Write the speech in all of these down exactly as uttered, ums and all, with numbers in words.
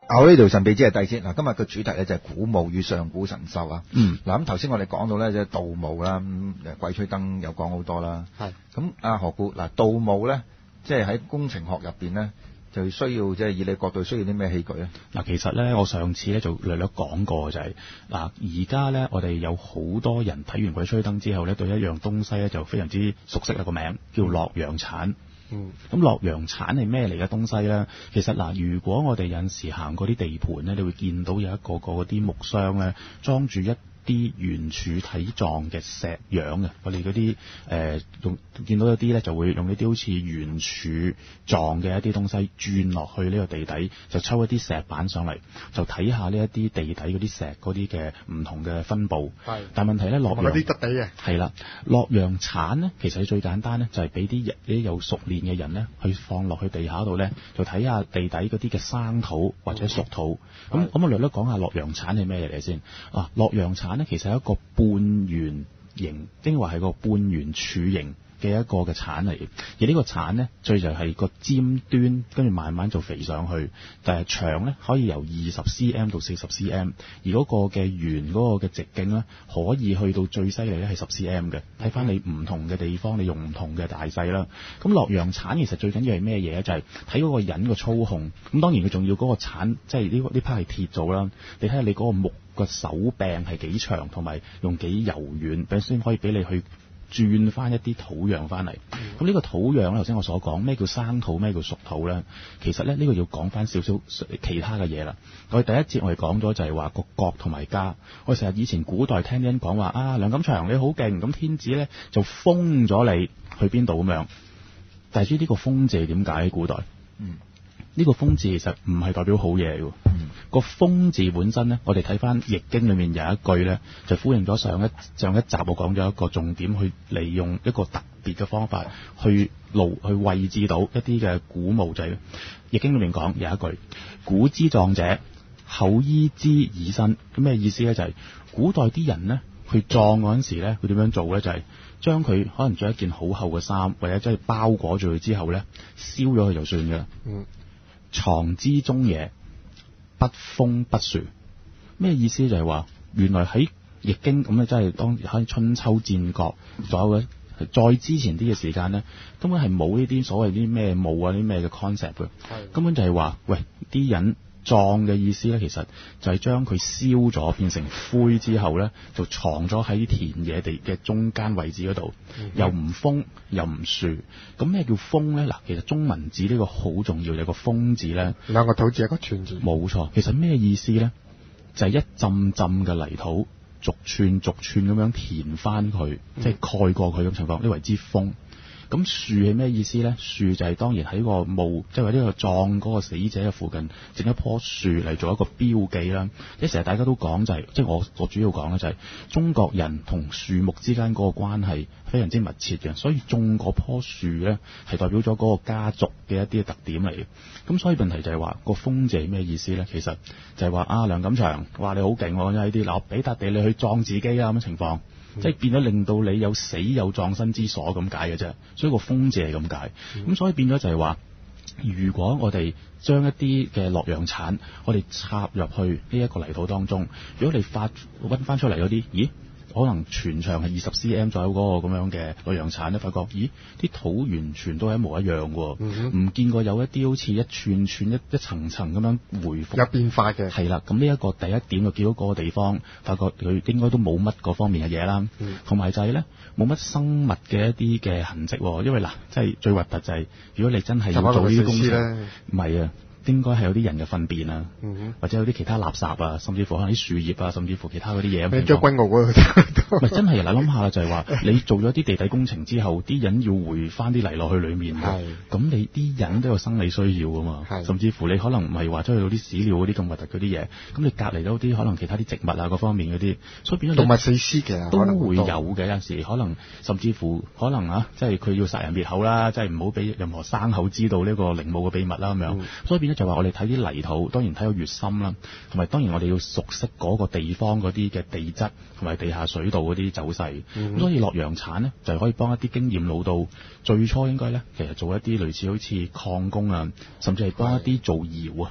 我呢條神秘之係第先嗱，今日嘅主題咧就係古墓與上古神獸啊。 嗯。 嗱咁頭先我哋講到咧即係盜墓啦，咁誒鬼吹燈有講好多啦。 係。 咁阿何故嗱盜墓咧，即係喺工程學入邊咧，就需要即係以你角度需要啲咩器具咧？ 嗱，其實咧我上次咧就略略講過就係、是、嗱，而家咧我哋有好多人睇完鬼吹燈之後咧，對一樣東西咧就非常之熟悉啦，個名叫洛陽鏟。 嗯， 咁洛陽鏟係咩嚟嘅東西咧？其實嗱，如果我哋有陣時行過啲地盤咧，你會見到有一個個嗰啲木箱咧，裝住一啲圓柱體狀嘅石樣嘅，我哋嗰啲誒用見到有啲咧就會用呢啲好似圓柱狀嘅一啲東西轉落去呢個地底，就抽一啲石板上嚟，就睇下呢一啲地底嗰啲石嗰啲嘅唔同嘅分佈。 係。 但係問題咧，洛陽嗰啲質地嘅。 係啦，洛陽鏟咧，其實最簡單咧，就係俾啲人啲有熟練嘅人咧，去放落去地下度咧，就睇下地底嗰啲嘅生土或者熟土。咁咁、嗯、我略略講下洛陽鏟係咩嚟先。啊，洛陽鏟咧其實係一個半圓形，應該話係個半圓柱形嘅一個嘅鏟嚟，而呢個鏟呢，最就係個尖端，跟住慢慢就肥上去，但係長呢，可以由二十 cm 到四十 cm，而嗰個嘅圓嗰個嘅直徑呢，可以去到最犀利咧係十 cm 嘅，睇翻你唔同嘅地方，你用唔同嘅大細啦。咁洛陽鏟其實最緊要係咩嘢咧？就係睇嗰個人個操控。咁當然佢仲要嗰個鏟，即係呢呢 part 係鐵做啦。你睇下你嗰個木個手柄係幾長，同埋用幾柔軟，先可以俾你去轉翻一啲土壤翻嚟。咁呢個土壤咧，頭先我所講咩叫生土，咩叫熟土咧？其實咧呢個要講翻少少其他嘅嘢啦。我哋第一節我哋講咗就係話個角同埋家。我成日以前古代聽啲人講話啊，梁錦祥你好勁，咁天子咧就封咗你去邊度咁樣。但係知呢個封字點解喺古代？嗯。呢個封字其實唔係代表好嘢嘅。嗯。個封字本身咧，我哋睇翻易經裏面有一句咧，就呼應咗上一上一集我講咗一個重點，去利用一個特別嘅方法去路去位置到一啲嘅古墓仔。易經裏面講有一句：古之葬者，厚衣之以身。咁咩意思咧？就係、是、古代啲人咧去葬嗰陣時咧，佢點樣做咧？就係、是、將佢可能着一件好厚嘅衫，或者即係包裹住佢之後咧，燒咗佢就算㗎。嗯。藏之中野，不封不樹。咩意思？就係話原來喺易經咁咧，真係當喺春秋戰國，仲有嘅再之前啲嘅時間咧，根本係冇呢啲所謂啲咩墓啊，啲咩嘅 concept 嘅。根本就係話，喂，啲人葬嘅意思咧，其實就係將佢燒咗變成灰之後咧，就藏咗喺田野地嘅中間位置嗰度，嗯，又唔封又唔樹。咁咩叫封咧？嗱，其實中文字呢個好重要，有個封字咧， 兩個土字一個寸字。冇錯，其實咩意思咧？就係、是、一浸浸嘅泥土，逐寸逐寸咁樣填翻佢，嗯，即係蓋過佢咁情況，呢為之封。咁樹係咩意思咧？樹就係當然喺個墓，即係話呢個葬嗰個死者嘅附近整一棵樹嚟做一個標記啦。即係成日大家都講就係、是，即係我我主要講咧就係中國人同樹木之間嗰個關係非常之密切嘅，所以種嗰棵樹咧係代表咗嗰個家族嘅一啲特點嚟嘅。咁所以問題就係話個封字係咩意思咧？其實就係話啊，梁錦祥話你好勁喎，呢啲嗱，我俾笪地你去葬自己啊咁嘅情況。嗯、即係變咗令到你有死有葬身之所咁解嘅啫，所以個封字係咁解。咁、嗯、所以變咗就係話，如果我哋將一啲嘅洛陽鏟，我哋插入去呢一個泥土當中，如果你發揾翻出嚟嗰啲，咦？可能全長係二十 cm 左右嗰個咁樣嘅洛陽鏟咧，發覺咦啲土完全都係一模一樣喎，唔、嗯、見過有一啲好似一串串一一層層咁樣回復有變化嘅。 係啦，咁呢一個第一點就見到嗰個地方，發覺佢應該都冇乜嗰方面嘅嘢啦，同、嗯、埋就係咧冇乜生物嘅一啲嘅痕跡，因為嗱，即係最核突就係、是、如果你真係要做呢啲工程，唔係啊。應該係有啲人嘅糞便啊、嗯，或者有啲其他垃圾啊，甚至乎可能啲樹葉啊，甚至乎其他嗰啲嘢。 你將軍澳嗰度， 唔係真係嗱，諗下啦，就係話你做咗啲地底工程之後，啲人要回翻啲泥落去裡面嘅，咁你啲人都有生理需要噶嘛，甚至乎你可能唔係話出去到啲屎尿嗰啲咁核突嗰啲嘢，咁你隔離咗啲可能其他啲植物啊嗰方面嗰啲，所以變咗動物死屍嘅都會有嘅，有陣時可能甚至乎可能啊，即係佢要殺人滅口啦，即係唔好俾任何生口知道呢個陵墓嘅秘密啦咁樣、嗯，所以變咗就話我哋睇啲泥土，當然睇到越深啦，同埋當然我哋要熟悉嗰個地方嗰啲嘅地質同埋地下水道嗰啲走勢。咁、嗯、所以洛陽鏟呢，就係可以幫一啲經驗老到最初應該咧，其實做一啲類似好似礦工啊，甚至係幫一啲做窯啊，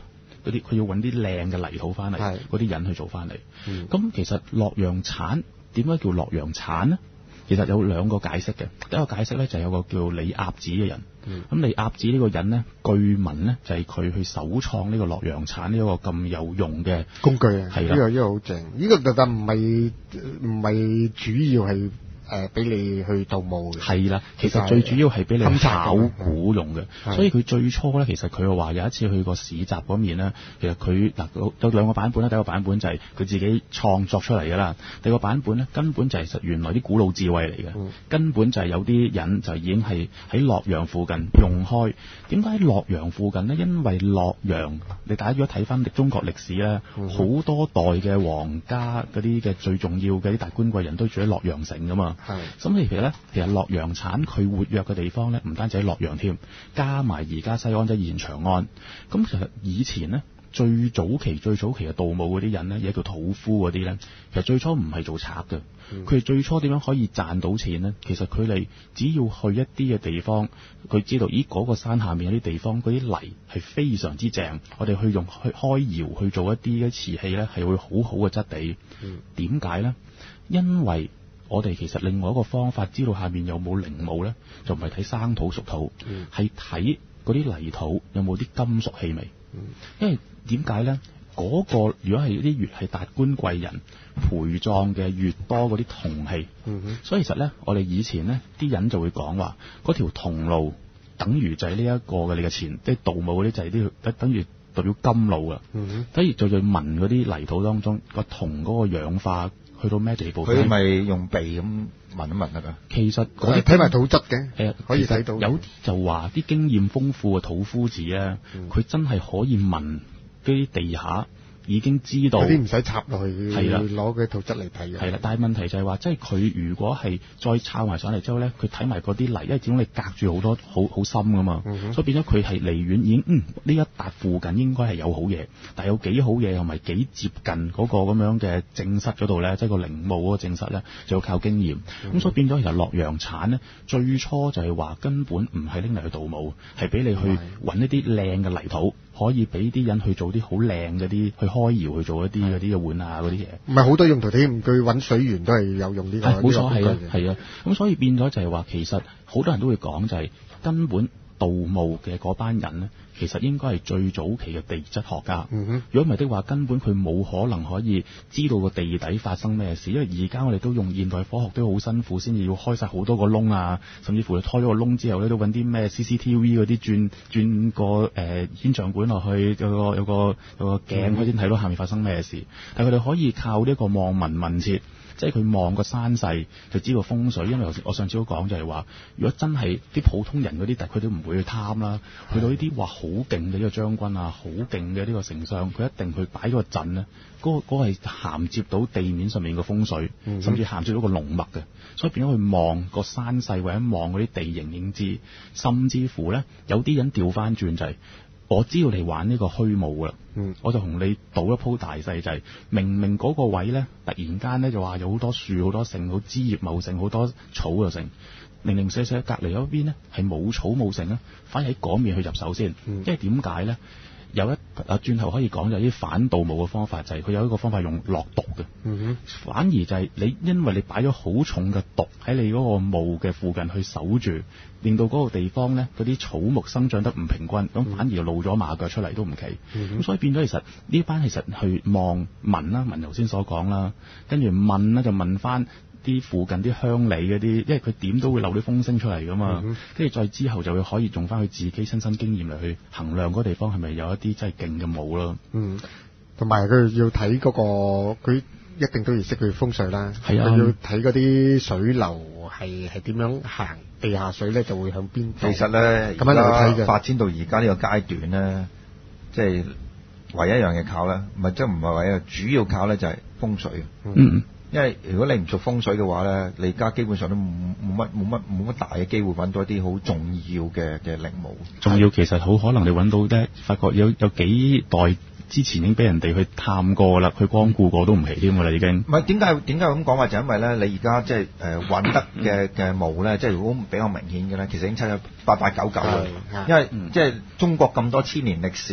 嗰啲，佢要揾啲靚嘅泥土翻嚟，嗰啲人去做翻嚟。咁、嗯、其實洛陽鏟點解叫洛陽鏟呢？其實有兩個解釋嘅。第一個解釋咧就係有個叫李鴨子嘅人。咁、嗯、李鴨子呢個人呢，據聞呢就係佢去首創呢個洛陽鏟呢一個咁有用嘅工具啊。 係啦， 呢、這個呢、這個好正。呢、這個但唔係唔係主要係。誒俾你去盜墓嘅係啦，其實最主要係俾你考古用嘅，所以佢最初咧，其實佢又話有一次去個市集嗰面咧，其實佢嗱有兩個版本啦，第一個版本就係佢自己創作出嚟㗎啦，第二個版本咧根本就係實原來啲古老智慧嚟嘅、嗯，根本就係有啲人就已經係喺洛陽附近用開。點解喺洛陽附近呢？因為洛陽，你大家如果睇翻中國歷史咧，好、嗯、多代嘅皇家嗰啲嘅最重要嘅啲大官貴人都住喺洛陽城㗎嘛。係，咁其實咧，其實洛陽鏟佢活躍嘅地方咧，唔單止喺洛陽添，加埋而家西安即係現長安。咁其實以前咧，最早期最早期嘅盜墓嗰啲人咧，有一叫土夫嗰啲咧，其實最初唔係做賊嘅，佢、嗯、哋最初點樣可以賺到錢咧？其實佢哋只要去一啲嘅地方，佢知道咦嗰、嗰個山下面有啲地方嗰啲泥係非常之正，我哋去用去開窯去做一啲嘅瓷器咧，係會好好嘅質地。點解咧？因為我哋其實另外一個方法知道下面有冇陵墓咧，就唔係睇生土熟土，係睇嗰啲泥土有冇啲金屬氣味。嗯、因為點解咧？嗰、嗰個如果係啲越係達官貴人陪葬嘅越多嗰啲銅器、嗯，所以其實咧，我哋以前咧啲人就會講話嗰條銅路等於就係呢一個嘅你嘅錢，即係盜墓嗰啲就係啲等於代表金路㗎。嗯，所以就要聞嗰啲泥土當中個銅嗰個氧化。去到咩地步？ 佢咪用鼻咁聞一聞得㗎？ 其實嗰啲睇埋土質嘅，誒可以睇到。 有啲就話啲經驗豐富嘅土夫子咧，佢、嗯、真係可以聞嗰啲地下。已經知道，有啲唔使插落去，係啦，攞佢土質嚟睇嘅。係啦，但係問題就係話，即係佢如果係再抄埋上嚟之後咧，佢睇埋嗰啲泥，因為始終你隔住好多好好深噶嘛、嗯，所以變咗佢係離遠已經，嗯，呢一笪附近應該係有好嘢，但係有幾好嘢同埋幾接近嗰個咁樣嘅正室嗰度咧，即係個陵墓嗰個正室咧，就要靠經驗。咁、嗯、所以變咗其實洛陽鏟咧，最初就係話根本唔係拎嚟去盜墓，係俾你去揾一啲靚嘅泥土。可以俾啲人去做啲好靚嗰啲，去開窯去做一啲嗰啲嘅碗啊嗰啲嘢。唔係好多用途添，佢揾水源都係有用呢、呢個。冇錯，係啊，係啊。咁所以變咗就係話，其實好多人都會講就係根本盜墓嘅嗰班人咧，其實應該係最早期嘅地質學家。如果唔係的話，根本佢冇可能可以知道個地底發生咩事。因為而家我哋都用現代科學都好辛苦，先至要開晒好多個窿啊，甚至乎你開咗個窿之後咧，都揾啲咩 C C T V 嗰啲轉轉個誒牽像管落去，有個有個有個鏡可以先睇到下面發生咩事。但係佢哋可以靠呢個望聞問切。即係佢望個山勢就知道風水，因為我上次都講就係話，如果真係啲普通人嗰啲，但佢都唔會去貪啦。去到呢啲話好勁嘅呢個將軍啊，好勁嘅呢個丞相，佢一定去擺個陣咧。嗰、嗰個嗰係銜接到地面上面嘅風水，嗯、甚至銜接到個龍脈嘅，所以變咗去望個山勢或者望嗰啲地形已經知。甚至乎咧，有啲人調翻轉就係、是。我知道你玩呢個虛無啦、嗯，我就同你賭一鋪大細，就係、是、明明嗰個位咧，突然間咧就話有好多樹、好多剩、好枝葉茂盛、好多草就剩，零零舍舍隔離嗰邊咧係冇草冇剩咧，反而喺嗰面去入手先，嗯、因為點解咧？有一啊，轉頭可以講就係啲反盜墓嘅方法，就係、是、佢有一個方法用落毒嘅、嗯，反而就係你因為你擺咗好重嘅毒喺你嗰個墓嘅附近去守住，令到嗰個地方咧嗰啲草木生長得唔平均，咁、嗯、反而露咗馬腳出嚟都唔奇。咁、嗯、所以變咗其實呢班其實去望問啦，問頭先所講啦，跟住問咧就問翻啲附近啲鄉里嗰啲，因為佢點都會漏啲風聲出嚟噶嘛，跟、嗯、住再之後就會可以用翻佢自己親身經驗嚟去衡量嗰個地方係咪有一啲真係勁嘅墓咯。嗯，同埋佢要睇嗰、嗰個，佢一定都要識佢風水啦。係啊，佢要睇嗰啲水流係係點樣行，地下水咧就會向邊。其實咧，咁樣嚟睇嘅發展到而家呢個階段咧，即係唯一一樣嘢靠咧，唔係即係唔係唯一，主要靠咧就係風水。嗯。因為如果你唔熟風水嘅話咧，你而家基本上都冇冇乜冇乜冇乜大嘅機會揾到一啲好重要嘅嘅陵墓。重要其實好可能你揾到咧，發覺有有幾代之前已經俾人哋去探過啦，去光顧過都唔奇添㗎啦已經。唔係點解點解咁講話？就因為咧，你而家即係誒揾得嘅嘅墓咧，即係如果比較明顯嘅咧，其實已經七咗八八九九啦。因為、嗯、即係中國咁多千年歷史。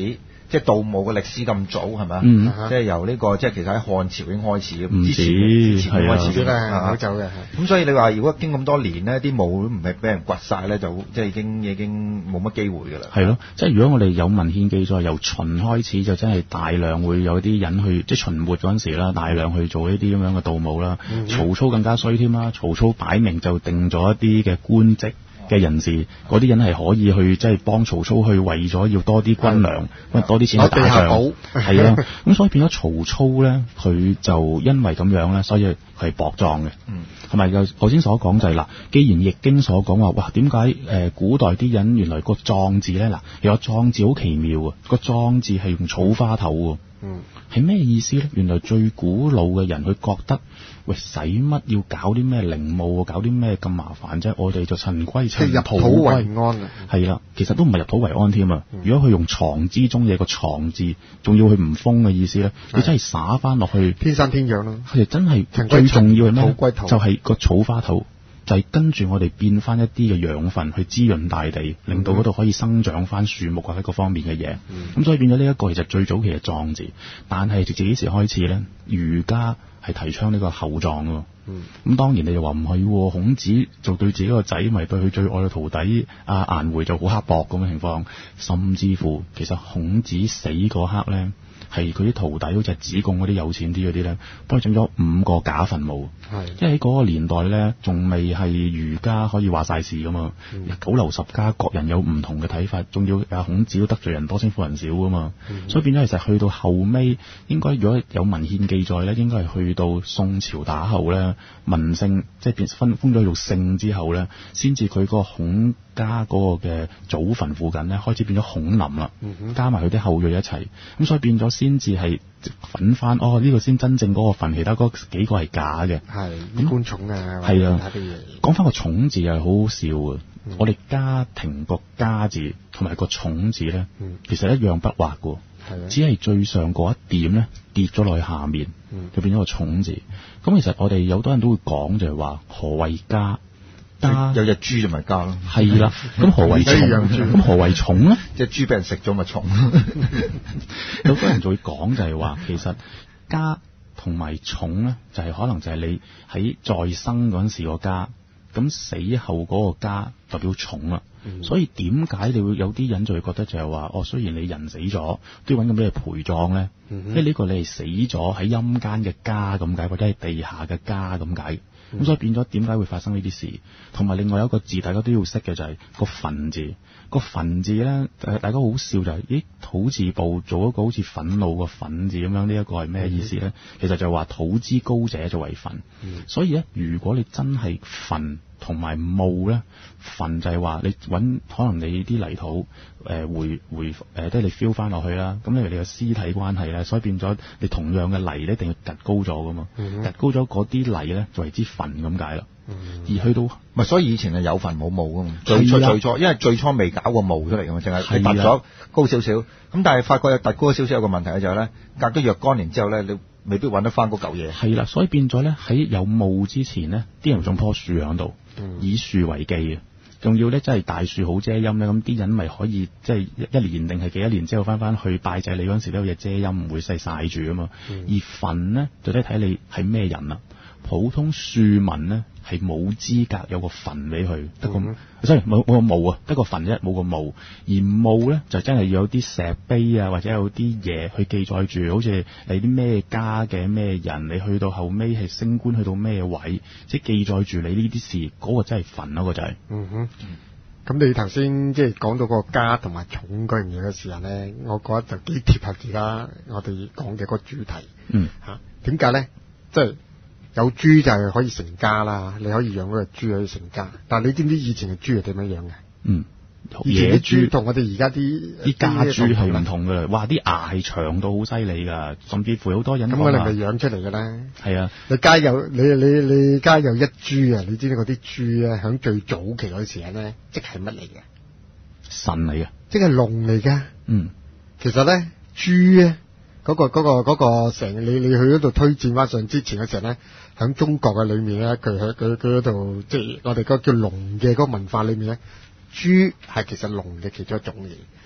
即係盜墓嘅歷史咁早係咪？ 嗯即係由呢個即係其實喺漢朝已經開始嘅， 唔止之前之前已經開始嘅係啊， 啊好早嘅。 咁所以你話如果經咁多年呢，啲墓都唔係俾人掘晒咧，就即係已經已經冇乜機會㗎啦。 係咯，即係如果我哋有文獻記載，由秦開始就真係大量會有啲人去，即係秦末嗰陣時啦，大量去做呢啲咁樣嘅盜墓啦。 嗯、 曹操更加衰添啦，曹操擺明就定咗一啲嘅官職嘅人士，嗰啲人係可以去即係幫曹操去為咗要多啲軍糧，多啲錢去打仗，係啊，咁所以變咗曹操咧，佢就因為咁樣咧，所以佢係薄葬嘅。嗯，同埋就頭先所講就係、是、嗱，既然易經所講話，哇，點解誒古代啲人原來個葬字咧？嗱，有個葬字好奇妙啊，個葬字係用草花頭喎。嗯，係咩意思咧？原來最古老嘅人佢覺得，喂，使乜要搞啲咩陵墓，搞啲咩咁麻煩啫？我哋就塵歸塵， 入土為安啊！ 係啦，其實都唔係入土為安添啊！嗯、如果佢用藏之中有個藏字，仲要佢唔封嘅意思咧，你真係灑翻落去天生天養咯。 係真係塵最重要係咩？ 土歸土就係個草花頭。就係跟住我哋變翻一啲嘅養分去滋潤大地，令到嗰度可以生長翻樹木或者各方面嘅嘢。咁、嗯、所以變咗呢一個其實最早期嘅葬字，但係直至幾時開始咧？儒家係提倡呢個厚葬㗎。咁、嗯、當然你就話唔係，孔子就對自己個仔咪對佢最愛嘅徒弟阿顏回就好刻薄咁嘅情況，甚至乎其實孔子死嗰刻咧。係佢啲徒弟，好似係子貢嗰啲有錢啲嗰啲咧，幫佢整咗五個假墳墓。係，因為喺嗰個年代咧，仲未係儒家可以話晒事噶嘛。嗯、九流十家，各人有唔同嘅睇法，仲要阿孔子都得罪人多，稱呼人少噶嘛。嗯、所以變咗其實去到後尾，應該如果有文獻記載咧，應該係去到宋朝打後咧，文姓即係變分封咗做姓之後咧，先至佢個孔家嗰個嘅祖墳附近咧，開始變咗孔林啦。嗯、加埋佢啲後裔一齊，咁所以變咗。先至係揾翻哦，呢、這個先真正嗰個墳，其他嗰幾個係假嘅。係啲官重啊， 係啊。講翻個重字係好好笑嘅。嗯、我哋家庭個家字同埋個重字咧，嗯、其實一樣筆畫嘅，的只係最上嗰一點咧跌咗落去下面，嗯、就變咗個重字。咁其實我哋有好多人都會講就係話何謂家？ 有隻豬就咪家咯， 係啦。咁何為重？咁何為重咧？ 隻豬俾人食咗咪重？ 有多人就會講就係話，其實家同埋重咧，就係、是、可能就係你喺在，在生嗰陣時個家，咁死後嗰個家代表重啦。嗯、所以點解你會有啲人就會覺得就係話，哦，雖然你人死咗，都要揾咁咩陪葬咧？嗯、哼因為呢個你係死咗喺陰間嘅家咁解，或者係地下嘅家咁解。咁、嗯、所以變咗點解會發生呢啲事？同埋另外有一個字大家都要識嘅就係個墳字。個墳字咧，誒大家好笑就係、是，咦土字部做一個好似憤怒個憤字咁樣，呢、這、一個係咩意思咧？嗯、其實就係話土之高者就為墳。嗯、所以咧，如果你真係墳同埋墓咧，墳就係話你揾可能你啲泥土誒、呃、回回誒、呃，即係你 fill 翻落去啦。咁因為你個屍體關係咧，所以變咗你同樣嘅泥咧，一定要趌高咗噶嘛。趌、嗯、高咗嗰啲泥咧，就為之墳咁解啦。嗯、而去到咪，所以以前係有墳冇墓噶嘛。最初最初，因為最初未搞過墓出嚟噶嘛，淨係突咗高少少。咁但係發覺有突高少少有個問題就係咧，隔咗若干年之後咧，你未必揾得翻嗰嚿嘢。 係啦，所以變咗咧喺有墓之前咧，啲人種棵樹喺度，嗯、以樹為記嘅。仲要咧，真係大樹好遮陰咧，咁啲人咪可以即係一年定係幾多年之後翻翻去拜祭你嗰陣時都有嘢遮陰，唔會曬曬住啊嘛。嗯、而墳咧就睇睇你係咩人啦。普通庶民咧係冇資格有個墳俾佢，得個所以冇冇個墓啊，得個墳啫，冇個墓。而墓咧就真係要有啲石碑啊，或者有啲嘢去記載住，好似你啲咩家嘅咩人，你去到後尾係升官去到咩位，即係記載住你呢啲事，嗰、嗰個真係墳咯，個就係。嗯哼。 咁你頭先即係講到個家同埋重嗰樣嘢嘅時候咧，我覺得就幾貼合而家我哋講嘅個主題。嗯。嚇點解咧？即係。有豬就係可以成家啦，你可以養嗰隻豬可以成家。但係你知唔知以前嘅豬係點樣養嘅？嗯，野豬同我哋而家啲啲家豬係唔同噶啦。哇，啲牙係長到好犀利噶，甚至乎好多人咁我哋咪養出嚟嘅啦。 係啊， 你家有你你你家有一豬啊？你知唔知嗰啲豬啊？響最早期嗰時間咧，即係乜嚟嘅？ 神嚟嘅， 即係龍嚟嘅。嗯，其實咧豬咧。嗰、那個嗰、那個嗰、那個成你你去嗰度推薦翻上之前嘅時候咧，喺中國嘅裏面咧，佢喺佢佢嗰度即係我哋嗰個叫龍嘅嗰個文化裏面咧，豬係其實龍嘅其中一種嘢。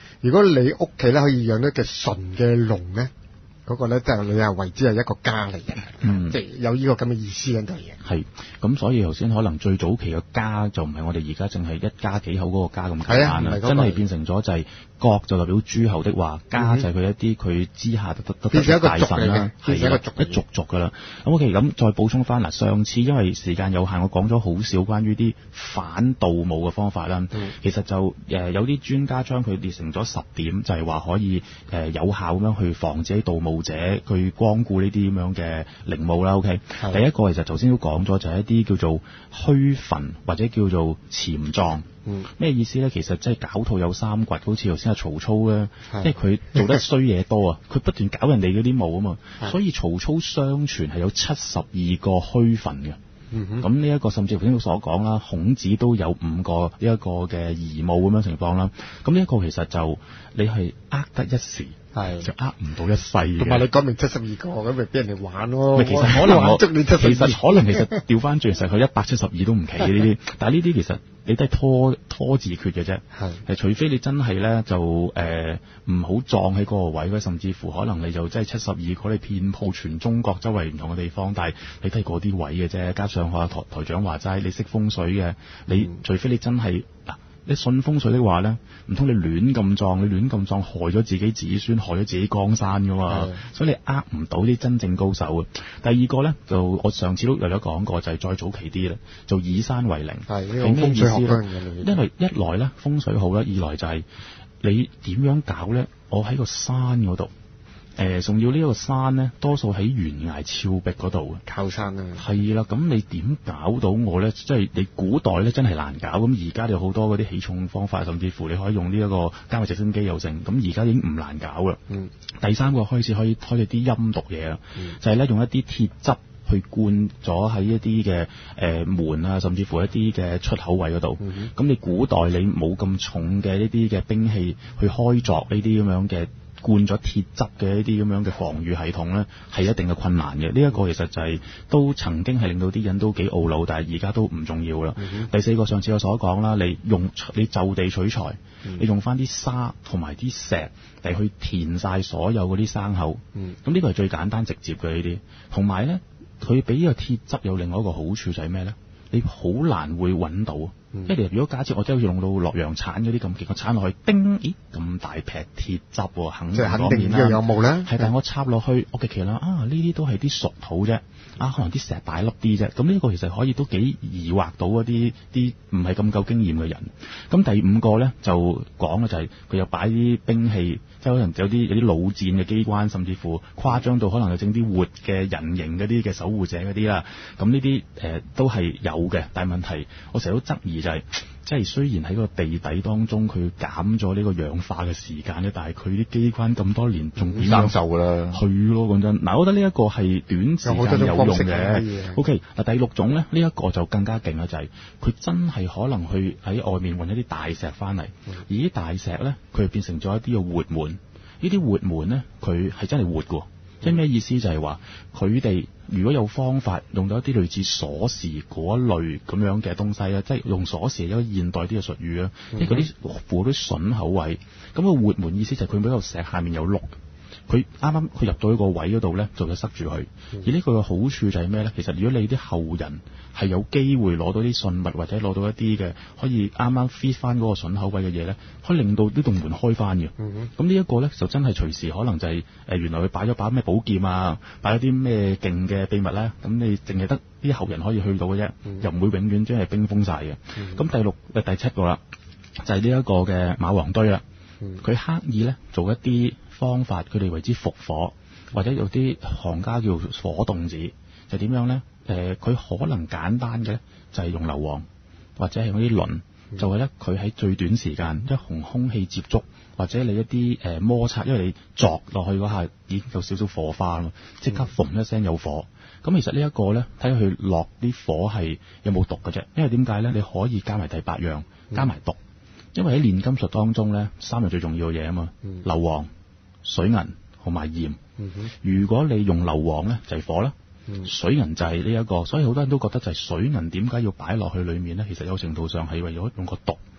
如果你屋企咧可以養一隻純嘅龍咧，嗰、那個咧即係你係為之係一個家嚟嘅，嗯，即係有呢個咁嘅意思喺度嘅。 係，咁所以頭先可能最早期嘅家就唔係我哋而家淨係一家幾口嗰個家咁簡單啦，真係變成咗就係國就代表諸侯的話，家就係佢一啲佢之下得得得得大臣啦，係一個族一族族噶啦。咁 OK， 咁再補充翻嗱，上次因為時間有限，我講咗好少關於啲反盜墓嘅方法啦、嗯。其實就誒有啲專家將佢列成咗十點，就係、是、話可以誒有效咁樣去防止盜墓者去光顧呢啲咁樣嘅陵墓啦。OK， 第一個其實頭先都講咗，就係一啲叫做虛墳或者叫做潛葬。咩、嗯、意思咧？其實即係狡兔有三掘，好似頭先阿曹操咧，即係佢做得衰嘢多啊，佢不斷搞人哋嗰啲墓啊嘛，所以曹操相傳係有七十二個虛墳嘅。咁呢一個甚至乎頭先所講啦，孔子都有五個呢一個嘅儀墓咁樣情況啦。咁呢一個其實就你係呃得一時，係就呃唔到一世嘅。同埋你講明七十二個，咁咪俾人哋玩咯。其實可能我捉你七十二，其實可能其實調翻轉，其實佢一百七十二都唔奇嘅呢啲。但係呢啲其實你都係拖拖字訣嘅啫。係，除非你真係咧就誒唔好撞喺嗰個位，甚至乎可能你就真係七十二個，你遍佈全中國周圍唔同嘅地方，但係你都係嗰啲位嘅啫。加上我台台長話齋，你識風水嘅，你、嗯、除非你真係嗱。你信風水的話咧，唔通你亂咁撞，你亂咁撞害咗自己子孫，害咗自己江山噶嘛？所以你呃唔到啲真正高手嘅。第二個咧，就我上次都有咗講過，就係、是、再早期啲啦，做以山為陵。係呢個風水學嘅。因為一來咧風水好啦，二來就係你點樣搞咧？我喺個山嗰度。誒，仲要呢個山咧，多數喺懸崖峭壁嗰度靠山啊。係啦，咁你點搞到我咧？即係你古代咧真係難搞，咁而家有好多嗰啲起重方法，甚至乎你可以用呢一個加密直升機又成，咁而家已經唔難搞啦。嗯。第三個開始可以開始啲陰毒嘢啦，嗯、就係咧用一啲鐵質去灌咗喺一啲嘅誒門啊，甚至乎一啲嘅出口位嗰度。咁、嗯、你古代你冇咁重嘅呢啲嘅兵器去開鑿呢啲咁樣嘅。灌咗鐵質嘅一啲咁樣嘅防禦系統咧，係一定嘅困難嘅。呢、這、一個其實就係、是、都曾經係令到啲人都幾懊惱，但係而家都唔重要啦、嗯。第四個上次我所講啦，你用你就地取材，嗯、你用翻啲沙同埋啲石嚟去填晒所有嗰啲生口。咁、嗯、呢個係最簡單直接嘅呢啲。同埋咧，佢俾呢個鐵質有另外一個好處就係咩咧？你好難會揾到。因、嗯、為如果假設我真係用到洛陽鏟嗰啲咁勁，我鏟落去，叮，咦咁大劈鐵質喎，肯定肯定呢樣有冇咧？係，但係我插落去，我嘅奇啦，啊呢啲都係啲熟土啫，啊可能啲石大粒啲啫，咁呢個其實可以都幾疑惑到嗰啲啲唔係咁夠經驗嘅人。咁第五個咧就講嘅就係佢又擺啲兵器，即係可能有啲有啲老戰嘅機關，甚至乎誇張到可能又整啲活嘅人形嗰啲嘅守護者嗰啲啦。咁呢啲誒都係有嘅，但係問題我成日都質疑。就係、是，即係雖然喺個地底當中佢減咗呢個氧化嘅時間咧，但係佢啲機關咁多年仲點生鏽㗎啦？係咯，講真，嗱，我覺得呢一個係短時間有用嘅。O K，嗱，第六種咧，呢、這、一個就更加勁啦，就係、是、佢真係可能去喺外面揾一啲大石翻嚟、嗯，而啲大石咧，佢變成咗一啲嘅活門。呢啲活門咧，佢係真係活㗎。即係咩意思？就係話佢哋如果有方法用到一啲類似鎖匙嗰類咁樣嘅東西咧，即係用鎖匙一個現代啲嘅術語啊，即係嗰啲附啲榫口位。咁、個活門意思就係佢每個石下面有碌，佢啱啱佢入到一個位嗰度咧，就會塞住佢。而呢個嘅好處就係咩咧？其實如果你啲後人係有機會攞到啲信物或者攞到一啲嘅可以啱啱 fit 翻嗰個筍口位嘅嘢咧，可以令到呢棟門開翻嘅。咁呢一個咧就真係隨時可能就係、是、誒、呃、原來佢擺咗把咩寶劍啊，擺咗啲咩勁嘅秘密咧，咁你淨係得啲後人可以去到嘅啫、嗯，又唔會永遠將係冰封晒嘅。咁、嗯、第六誒第七個啦，就係呢一個嘅馬王堆啦。佢、嗯、刻意咧做一啲方法，佢哋為之復火，或者有啲行家叫火動子，就點樣咧？誒、呃，佢可能簡單嘅咧，就係、是、用硫磺或者係用啲磷，就係咧佢喺最短時間一同空氣接觸，或者你一啲誒、呃、摩擦，因為你鑿落去嗰下已經有少少火花咯，即刻嘣一聲有火。咁、嗯、其實呢一個咧，睇佢落啲火係有冇毒嘅啫。因為點解咧？你可以加埋第八樣，加埋毒。因為喺煉金術當中咧，三樣最重要嘅嘢啊嘛，硫磺、水銀同埋鹽。如果你用硫磺咧，就係、是、火啦。水銀就係呢一個，所以好多人都覺得就係水銀點解要擺落去裏面咧？其實有程度上係為咗用個毒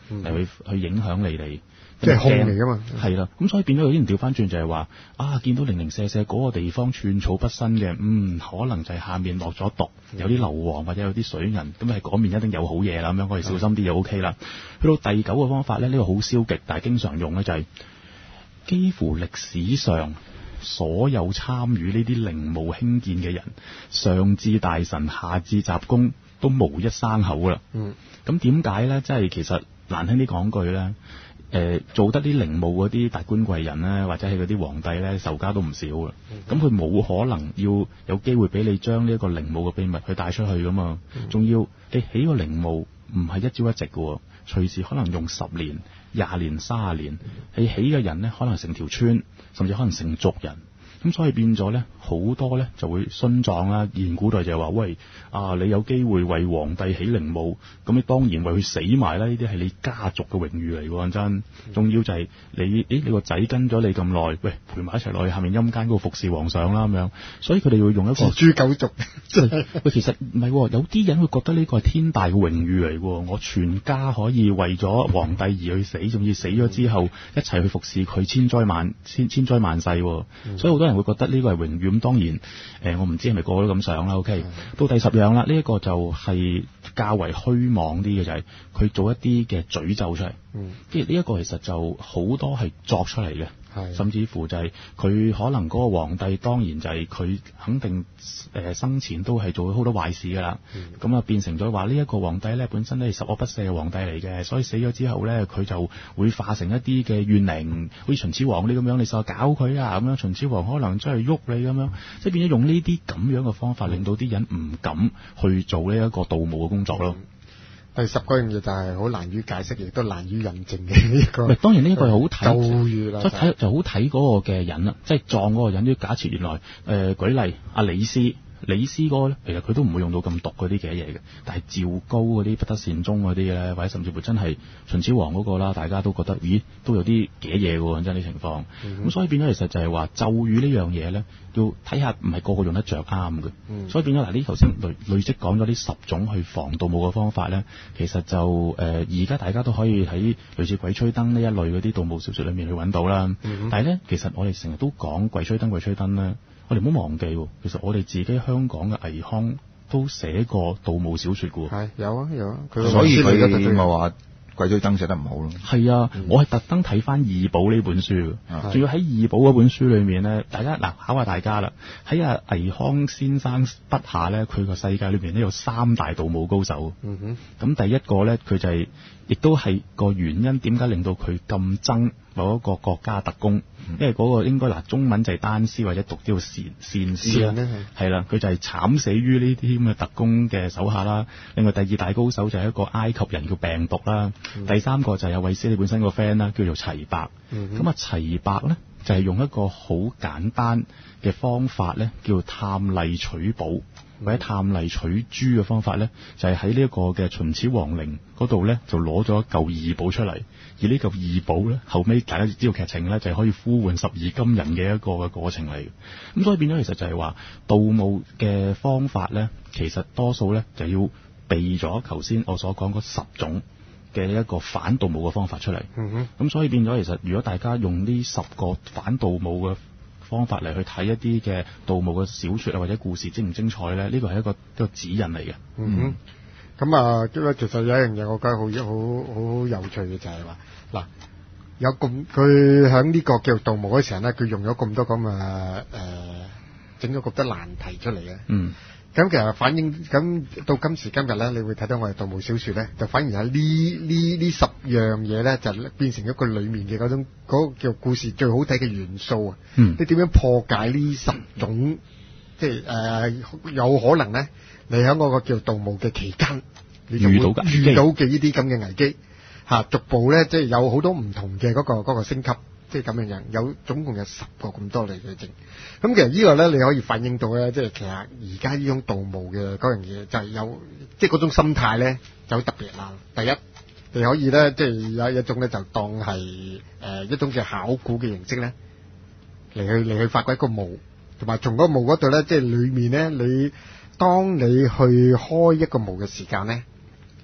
嚟去去影響你哋。 即係控嚟噶嘛， 係啦，咁所以變咗有啲人調翻轉就係話啊，見到零零舍舍嗰個地方寸草不生嘅，嗯，可能就係下面落咗毒，有啲硫磺或者有啲水銀，咁係嗰面一定有好嘢啦，咁樣我哋小心啲就 O K 啦。去到第九個方法咧，呢、呢個好消極，但係經常用咧就係、是、幾乎歷史上所有參與呢啲陵墓興建嘅人，上至大臣，下至雜工，都無一生口啦。嗯，咁點解咧？即係其實難聽啲講句咧。誒、呃、做得啲陵墓嗰啲達官貴人咧，或者係嗰啲皇帝咧，仇家都唔少嘅。咁佢冇可能要有機會俾你將呢一個陵墓嘅秘密去帶出去噶嘛？仲、嗯、要你起個陵墓唔係一朝一夕嘅，隨時可能用十年、廿年、三十年。你起嘅人咧，可能成條村，甚至可能成族人。咁所以變咗咧，好多咧就會殉葬啦。以前古代就係話，喂啊，你有機會為皇帝起陵墓，咁你當然為佢死埋啦。呢啲係你家族嘅榮譽嚟喎，真。仲要就係你，誒你個仔跟咗你咁耐，喂陪埋一齊落去下面陰間嗰度服侍皇上啦咁樣。所以佢哋會用一個誅豬九族。 喂，其實唔係，有啲人會覺得呢個係天大嘅榮譽嚟喎。我全家可以為咗皇帝而去死，仲要死咗之後一齊去服侍佢千災萬千千災萬世。嗯、所以好多人會覺得呢個係榮譽。咁當然，誒、呃、我唔知係咪個個都咁想啦。OK，、嗯、到第十樣啦，呢、這、一個就係較為虛妄啲嘅，就係、是、佢做一啲嘅詛咒出嚟。嗯，跟住呢一個其實就好多係作出嚟嘅。甚至乎就係佢可能嗰個皇帝，當然就係佢肯定誒生前都係做咗好多壞事㗎啦。咁啊、嗯、變成咗話呢一個皇帝咧本身咧係十惡不赦嘅皇帝嚟嘅，所以死咗之後咧佢就會化成一啲嘅怨靈，好似秦始皇呢咁樣，你實搞佢啊咁樣，秦始皇可能真係喐你咁樣，即係變咗用呢啲咁樣嘅方法，令到啲人唔敢去做呢一個盜墓嘅工作咯。 第十嗰樣嘢就係好難於解釋，亦都難於印證嘅呢個。 當然呢個係好睇咒語啦， 即係睇就好睇嗰個嘅人啦，即係葬嗰個人。假設原來誒、呃、舉例阿李斯。李斯哥咧，其實佢都唔會用到咁毒嗰啲嘅嘢嘅，但係趙高嗰啲不得善終嗰啲咧，或者甚至乎真係秦始皇嗰個啦，大家都覺得咦都有啲嘅嘢喎，真啲情況。咁、嗯、所以變咗其實就係話咒語呢樣嘢咧，要睇下唔係個個用得着啱嘅。嗯、所以變咗嗱，呢頭先累累積講咗呢十種去防盜墓嘅方法咧，其實就誒而家大家都可以喺類似鬼吹燈呢一類嗰啲盜墓小説裏面去揾到啦。嗯、但係咧，其實我哋成日都講鬼吹燈鬼吹燈咧。我哋唔好忘記，其實我哋自己香港嘅倪匡都寫過盜墓小説嘅。係有啊有啊， 所以佢咪話鬼吹燈寫得唔好咯。係啊，嗯、我係特登睇翻《異寶》呢本書嘅，仲是要喺《異寶》嗰本書裏面咧，大家嗱考下大家啦。喺阿倪匡先生筆下咧，佢個世界裏邊咧有三大盜墓高手。嗯哼，咁第一個咧，佢就係、是。亦都係個原因，點解令到佢咁憎某一個國家特工？嗯、因為嗰個應該嗱中文就係單絲或者讀叫善善絲啦，係啦，佢就係慘死於呢啲咁嘅特工嘅手下啦。另外第二大高手就係一個埃及人叫病毒啦。嗯、第三個就係有衛斯理本身個 friend 啦，叫做齊白。咁啊、嗯哼，齊白咧就係、是、用一個好簡單嘅方法咧，叫探麗取寶。或者探麗取珠嘅方法咧，就係喺呢一個嘅秦始皇陵嗰度咧，就攞咗一嚿異寶出嚟。而呢嚿異寶咧，後尾大家知道劇情咧，就係可以呼喚十二金人嘅一個嘅過程嚟嘅。咁所以變咗，其實就係話盜墓嘅方法咧，其實多數咧就要避咗頭先我所講嗰十種嘅一個反盜墓嘅方法出嚟。嗯哼。咁所以變咗，其實如果大家用呢十個反盜墓嘅方法嚟去睇一啲嘅盜墓嘅小說啊或者故事精唔精彩咧？呢個係一個一個指引嚟嘅。嗯哼， 咁啊，其實有一樣嘢我覺得好好好有趣嘅就係話，嗱，有咁佢喺呢個叫盜墓嗰時候咧，佢用咗咁多咁啊誒，整咗咁多難題出嚟嘅。嗯。咁其實反映咁到今時今日咧，你會睇到我哋盜墓小說咧，就反而喺呢呢呢十樣嘢咧，就變成一個裏面嘅嗰種嗰個叫故事最好睇嘅元素啊！嗯、你點樣破解呢十種？即係誒、呃，有可能咧，你喺嗰個叫盜墓嘅期間，你就會遇到遇到嘅呢啲咁嘅危機嚇，逐步咧即係有好多唔同嘅嗰、嗰個嗰、嗰個升級。即係咁樣樣，有總共有十個咁多嚟嘅證。咁其實呢個咧，你可以反映到咧，即係其實而家呢種盜墓嘅嗰樣嘢，就係有即係嗰種心態咧，就好特別啦。第一，你可以咧，即係有一種咧，就當係誒、呃、一種嘅考古嘅形式咧，嚟去嚟去發掘一個墓，同埋從嗰個墓嗰度咧，即係裡面咧，你當你去開一個墓嘅時間咧，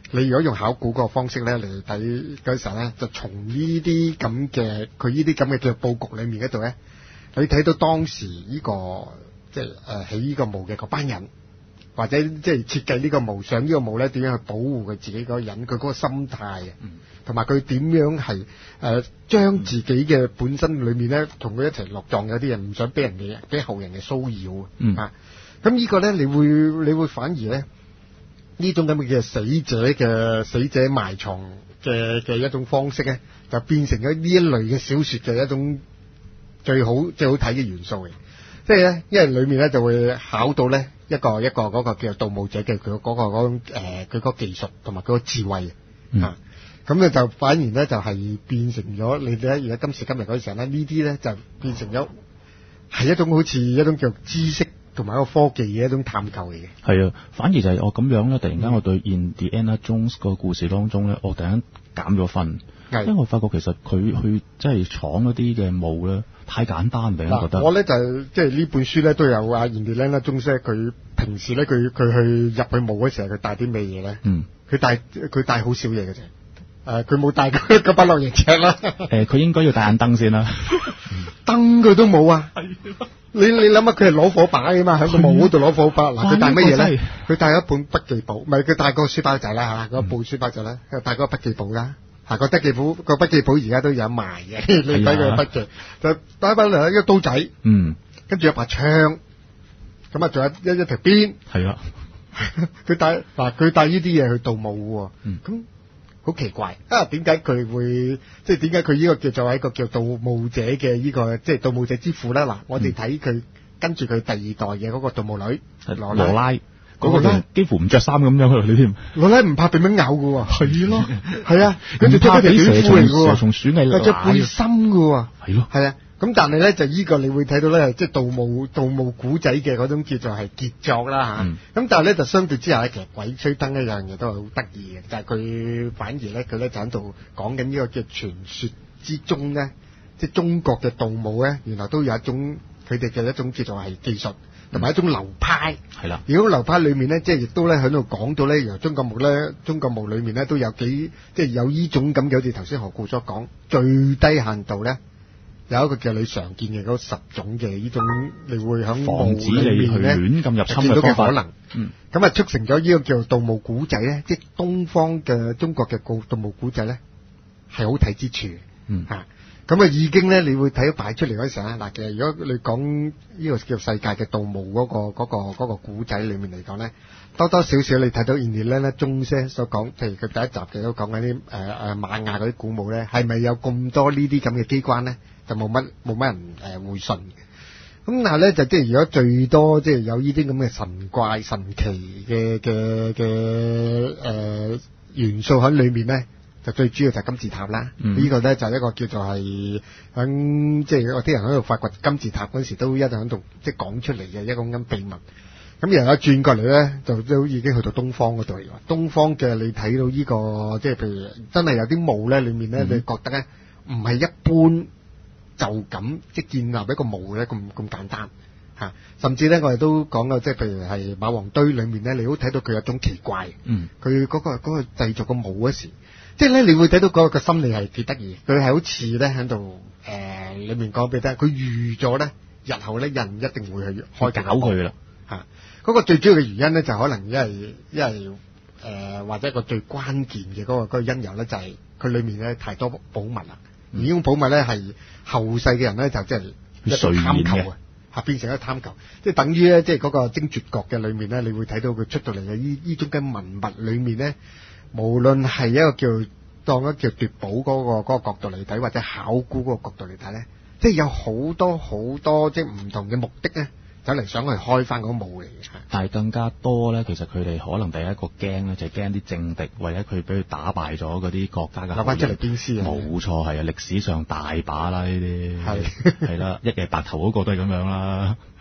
你如果用考古個方式咧嚟睇嗰時候咧，就從呢啲咁嘅佢呢啲咁嘅嘅佈局裏面嗰度咧，你睇到當時呢、呢個即係誒起呢個墓嘅嗰班人，或者即係設計呢個墓，上呢個墓咧點樣去保護佢自己嗰個人，佢嗰個心態啊，同埋佢點樣係誒將自己嘅本身裏面咧同佢一齊落葬，有啲人唔想俾人哋俾後人嘅騷擾、嗯、啊，咁呢個咧你會你會反而咧。呢種咁嘅死者嘅死者埋藏嘅嘅一種方式咧，就變成咗呢一類嘅小說嘅一種最好最好睇嘅元素嚟。即係咧，因為裏面咧就會考到咧一個一個嗰個叫做盜墓者嘅佢嗰個嗰種誒佢嗰個技術同埋佢個智慧、嗯、啊。咁咧就反而咧就係、是、變成咗你哋咧而家今時今日嗰時候咧呢啲咧就變成咗係一種好似一種叫知識。同埋一個科技嘅一種探究嚟嘅， 係啊，反而就係我咁樣咧，突然間我對 Indiana Jones 個故事當中咧，我突然間減咗分，因為我發覺其實佢去即係闖嗰啲嘅墓咧，太簡單，突然間覺得。 我咧就即係呢本書咧都有啊 Indiana Jones 咧，佢平時咧佢佢去入去墓嗰時候，佢帶啲咩嘢咧？嗯，佢帶佢帶好少嘢嘅啫。誒，佢冇帶嗰嗰把落型尺啦。 誒，佢應該要帶眼燈先啦。 燈佢都冇啊！你你諗下，佢係攞火把嘅嘛，喺個墓嗰度攞火把。嗱，佢帶乜嘢咧？佢帶一本筆記簿，唔係佢帶個書包仔啦嚇，嗰部書包仔咧，佢帶個筆記簿啦。嚇，個筆記簿個筆記簿而家都有賣嘅，你睇佢筆記就帶一把嚟一個刀仔，嗯，跟住有把槍，咁啊仲有一一條鞭，係啊。佢帶嗱佢帶呢啲嘢去盜墓喎，嗯，咁。好奇怪啊！點解佢會即係點解佢呢個叫做一個叫盜墓者嘅呢、這個即係盜墓者之父咧？嗱、嗯，我哋睇佢跟住佢第二代嘅嗰個盜墓女羅拉，羅拉嗰、那個咧幾乎唔着衫咁樣去你添。羅拉唔怕俾蚊咬㗎喎，係咯，係啊，跟住著條短褲嚟㗎喎，蛇蟲鼠蟻咬，着背心㗎喎，係咯，係啊。咁但係咧就呢個你會睇到咧，即係盜墓盜墓古仔嘅嗰種叫做係傑作啦嚇。咁、嗯、但係咧就相對之下咧，其實鬼吹燈一樣嘢都係好得意嘅，就係、是、佢反而咧佢咧就喺度講緊呢個叫傳說之中咧，即係中國嘅盜墓咧，原來都有一種佢哋嘅一種叫做係技術同埋一種流派。係啦，而嗰流派裏面咧，即係亦都咧喺度講到咧，由中國墓咧，中國墓裏面咧都有幾即係有呢種咁嘅，好似頭先何故所講，最低限度咧。有一個叫你常見嘅嗰十種嘅呢種，你會喺防止你去亂咁入侵嘅方法。可能，嗯，咁啊促成咗呢個叫做盜墓古仔咧，即係東方嘅中國嘅盜盜墓古仔咧，係好睇之處，嗯嚇，咁啊已經咧，你會睇到擺出嚟嗰時候咧，嗱，其實如果你講呢個叫世界嘅盜墓嗰個嗰個嗰個古仔裏面嚟講咧，多多少少你睇到 Indiana Jones所講，譬如佢第一集嘅都講緊啲誒誒瑪雅嗰啲古墓咧，係咪有咁多呢啲咁嘅機關咧？就冇乜冇乜人誒、呃、會信嘅，咁但係咧就即係如果最多即係有呢啲咁嘅神怪神奇嘅嘅嘅誒元素喺裏面咧，就最主要就係金字塔啦。嗯、呢個咧就係一個叫做係喺即係有啲人喺度發掘金字塔嗰時都一直喺度即係講出嚟嘅一個咁秘密。咁然後一轉過嚟咧，就都已經去到東方嗰度嚟。東方嘅你睇到呢、這個即係譬如真係有啲墓咧，裏面咧、嗯、你覺得咧唔係一般。就咁即係建立一個墓咧，咁咁簡單嚇、啊。甚至咧，我哋都講過，即係譬如係馬王堆裏面咧，你都睇到佢有種奇怪。嗯，佢嗰、嗰個嗰、嗰個製作個墓嗰時，即係咧，你會睇到嗰個心理係幾得意。佢係好似咧喺度誒裏面講俾你聽，佢預咗咧日後咧人一定會去開搞佢啦嚇。嗰、啊嗰個最主要嘅原因咧，就可能因為因為誒或者一個最關鍵嘅嗰、嗰個嗰個因由咧，就係佢裏面咧太多寶物啦。而呢種寶物咧係後世嘅人咧就即係一種貪求啊，嚇變成一個貪求，即係等於咧即係嗰個精絕國嘅裏面咧，你會睇到佢出到嚟嘅呢呢種嘅文物裏面咧，無論係一個叫當一個叫奪寶嗰個嗰個角度嚟睇，或者考古嗰個角度嚟睇咧，即係有好多好多即係唔同嘅目的咧。走嚟想去開翻嗰個墓嚟嘅， 但係更加多咧，其實佢哋可能第一個驚咧，就係驚啲政敵，為咗佢俾佢打敗咗嗰啲國家嘅， 攞翻出嚟鞭屍啊！ 冇錯，係啊，歷史上大把啦呢啲，係係啦，一夜白頭嗰個都係咁樣啦。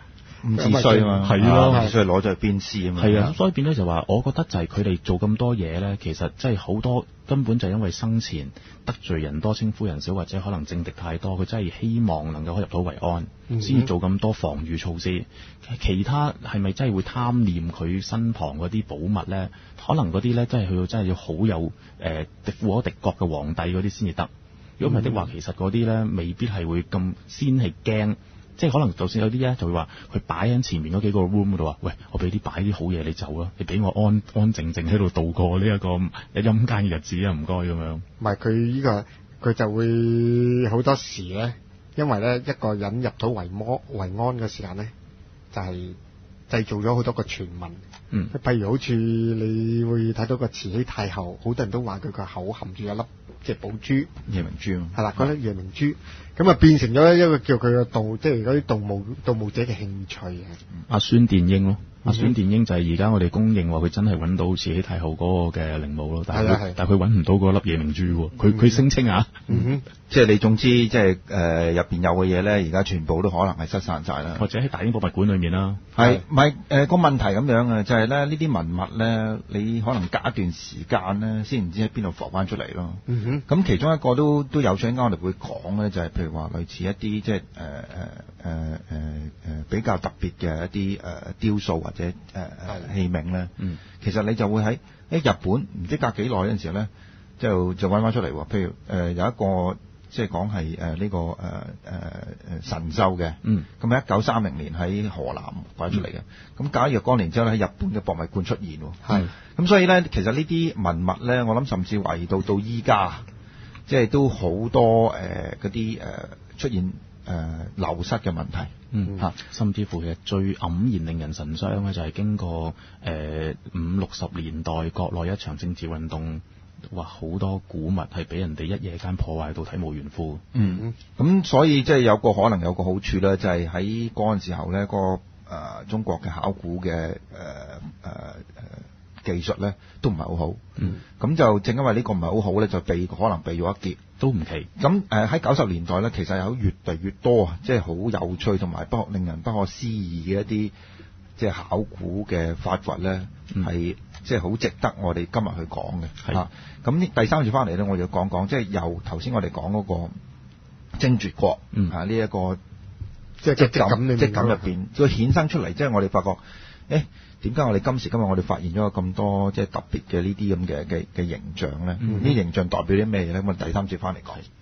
五至歲啊嘛， 係咯， 五至歲攞咗去鞭屍啊嘛。 係啊，所以變咗就話，我覺得就係佢哋做咁多嘢咧，其實即係好多根本就係因為生前得罪人多，稱呼人少，或者可能政敵太多，佢真係希望能夠可以入土為安，先、嗯、做咁多防禦措施。其他係咪真係會貪念佢身旁嗰啲寶物咧？可能嗰啲咧，真係去到真係要好有誒敵富可敵國嘅皇帝嗰啲先至得。如果唔係的話，其實嗰啲咧未必係會咁先係驚。即係可能就算有啲咧，就會話佢擺喺前面嗰幾個 room 嗰度話，喂，我俾啲擺啲好嘢你走啦，你俾我安安靜靜喺度度過呢一個陰間嘅日子啊，唔該咁樣。 唔係佢呢個佢就會好多時咧，因為咧一個人入到維摩維安嘅時間咧，就係、是、製造咗好多個傳聞。嗯，譬如好似你會睇到個慈禧太后，好多人都話佢個口含住一粒即係寶珠， 夜明珠。係啦，嗰粒夜明珠。咁啊，變成咗一個叫佢嘅盜，即係嗰啲盜墓盜墓者嘅興趣啊！ 阿孫殿英咯，阿、嗯、孫殿英就係而家我哋公認話佢真係揾到慈禧太后嗰個嘅陵墓咯，但係佢但係佢揾唔到嗰粒夜明珠喎，佢佢聲稱啊， 嗯哼，即係你總之即係誒入邊有嘅嘢咧，而家全部都可能係失散晒啦， 或者喺大英博物館裏面啦， 係咪誒個問題咁樣啊？就係咧呢啲文物咧，你可能隔一段時間咧，先唔知喺邊度浮翻出嚟咯。嗯哼，咁其中一個都都有趣，啱我哋會講咧，就係、是、譬如話類似一啲即係誒誒誒誒誒誒比較特別嘅一啲誒、呃、雕塑或者誒、呃、器皿咧。嗯，其實你就會喺喺日本唔知隔幾耐嗰陣時候咧，就就揾翻出嚟喎。譬如誒、呃、有一個即係講係誒呢個誒誒誒神獸嘅。嗯，咁喺一九三零年喺河南擺出嚟嘅。咁隔咗若干年之後咧，喺日本嘅博物館出現喎。係，咁、嗯、所以咧，其實呢啲文物咧，我諗甚至維到到依家。即係都好多誒嗰啲誒出現誒、呃、流失嘅問題， 嗯嚇，甚至乎其實最黯然令人神傷咧，就係經過誒、呃、五六十年代國內一場政治運動，哇好多古物係俾人哋一夜間破壞到體無完膚。 嗯，咁所以即係有個可能有個好處咧，就係喺嗰陣時候咧，個誒、呃、中國嘅考古嘅誒誒誒。呃呃技術咧都唔係好好，嗯，咁就正因為呢個唔係好好咧，就避可能避咗一劫， 都唔奇。咁誒喺九十年代咧，其實有越嚟越多啊，即係好有趣同埋不可令人不可思議嘅一啲即係考古嘅發掘咧，係即係好值得我哋今日去講嘅。係咁第三次翻嚟咧，我就講講即係由頭先我哋講嗰個精絕國，嗯啊呢一個即係即感即感入邊，再衍生出嚟，即係我哋發覺誒。點解我哋今時今日我哋發現咗咁多即係特別嘅呢啲咁嘅嘅嘅形象咧？呢啲、嗯、形象代表啲咩嘢咧？咁我第三節翻嚟講。